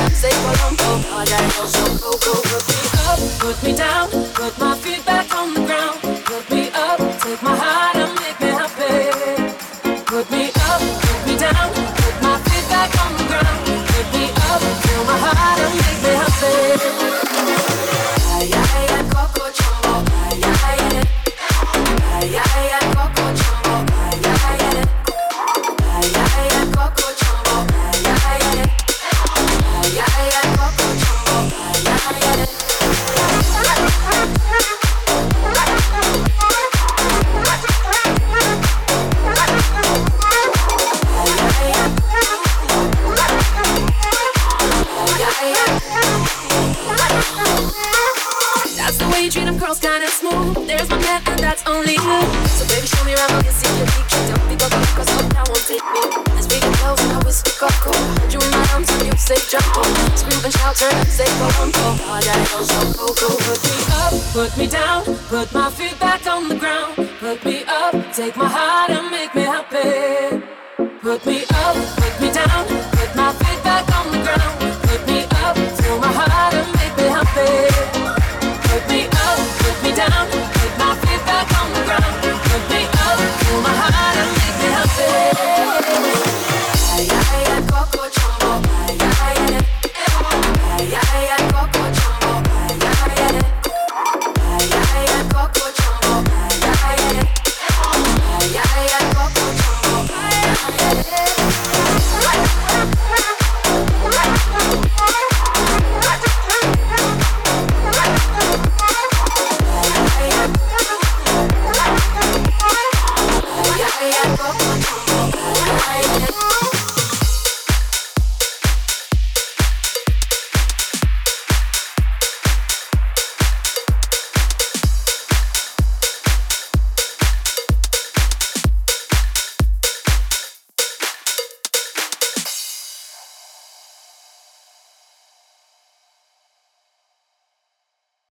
say Colombo. All that also go. Put me up, put me down, put my feet back on the ground. Put me up, take my heart and make me happy. Put me up, put me down, put my feet back on the ground. Put me up, fill my heart and make me happy. Ay, ay, ay, Coco Jumbo. Ay, ay, ay. Ay, ay, ay, Coco Jumbo. Ay, ay, ay. Ay, ay, ay, Coco Jumbo. Ay, ay, ay. Ay, ay, ay, Coco Jumbo. Ay, ay, ay. That's the way you treat them girls, kinda smooth. There's my man, and that's only you. So baby, show me around, let me see your feet. Don't be go, cause hope that won't take me. As we get close, I whisper Coco. Hold you in my arms, and you say jump on. Scream and shout, turn up, say Colombo. All that goes so go. Put me up, put me down, put my feet back on the ground. Put me up, take my heart and make me happy. Put me up, put me down.